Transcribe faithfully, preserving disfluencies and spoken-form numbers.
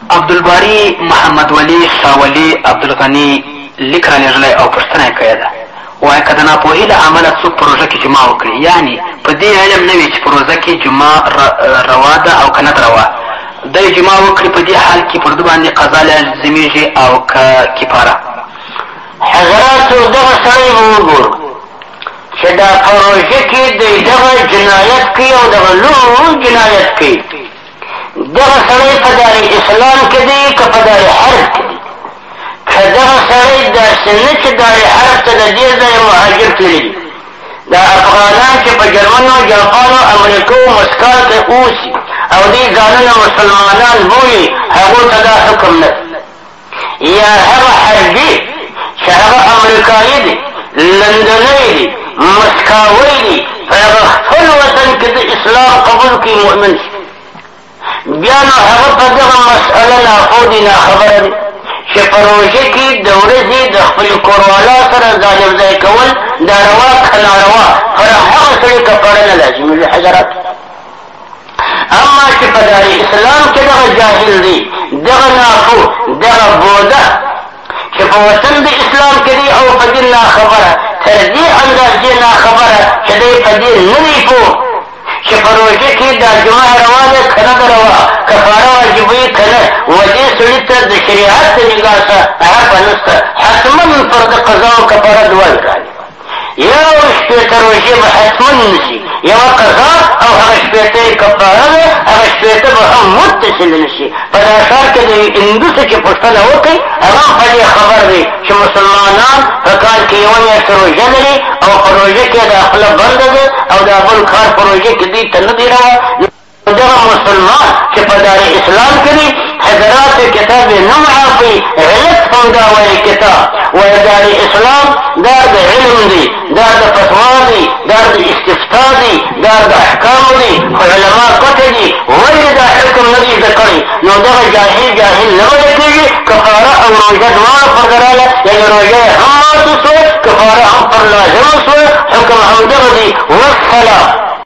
عبدالباری محمد ولی شاولی عبدالغني لیک را لېږلی او پوښتنه یې کړې ده، وایي که د ناپوهۍ له امله څوک په روژه کې جماع وکړي، یعنې په دې علم نه وي چې په روژه کې جماع روا ده او که نه روا، دی جماع وکړي، په دې حال کې پر ده باندې قضا لازمیږي او که کفاره؟ حضراتو دغه سړی به وګورو چې دا په روژه کې دی دغه جنایت کوي او دغه لوی جنایت کوي. دغه سړی په دار اسلام کې دی که په دار حرب کې دی؟ که دغه سړی داسې نه چې دار حرب ته د دې ځایه مهاجر تللي دي، دا افغانان چې په جرمنو جاپانو امریکو مسکال کې اوسي او دې ځانونه مسلمانان بولي، هغو ته دا حکم نه دی. یا هغه حربي چې هغه امریکایي دی، لندنی دی، مسکاوی دی، په هغه خپل وطن کې د اسلام قبول کړي، مؤمن شي، بیا نو هغه په دغه مسئله ناپوه دی، ناخبره دی چې په روژه کې د ورځې د خپل کوروالا سره ځان یوځای کول دا روا که ناروا، پر هغه سړي کفاره نه لازمېږي حضرات. اما چې په دار اسلام کې دغه جاهل دی، دغه ناپوه، دغه بوده چې په وطن د اسلام کې دی او په دین ناخبره، تر دې اندازې ناخبره چې دی په دین نه دی پوه چې په روژه کې دا جمعه روا ده که نه ده روا، کفاره واجبوي که نه، و دې سړي ته د شریعت د نګاه څخه عفه نشته، حتما پر د قضا او کفاره دواړې راځي. یو شپېته روژې به حتما نشي، یوه قضا او هغه شپېته یې کفاره ده، هغه شپېته به هم متصل نشي. په دا ښار کې د هندوسو چې پوښتنه وکړئ هغه هم په دې خبر دی چې مسلمانان په کال کې یوه میاشت روژه لري او په روژه کې دا خوله بنده ده او دا بل کار په روژه کې دوی ته نه دی روا. دغه مسلمان چې په دار اسلام کې دی، حضرات کتاب نه معافي، علت هم دا وایي کتاب وایي دار اسلام دا د علم دی، دا د فتوا دی، دا د استفتاء دی، دا د احکام دی، خو علما پټه دي ولې دا حکم نه دی زده کړی، نو دغه جاهل جاهل نه ویل کېږي، کفاره او روژه دواړه پر ده راغله، یعنې روژه یې هم ماته سوه، کفاره هم پر لازمه سوه، حکم همدغه دی. والسلام.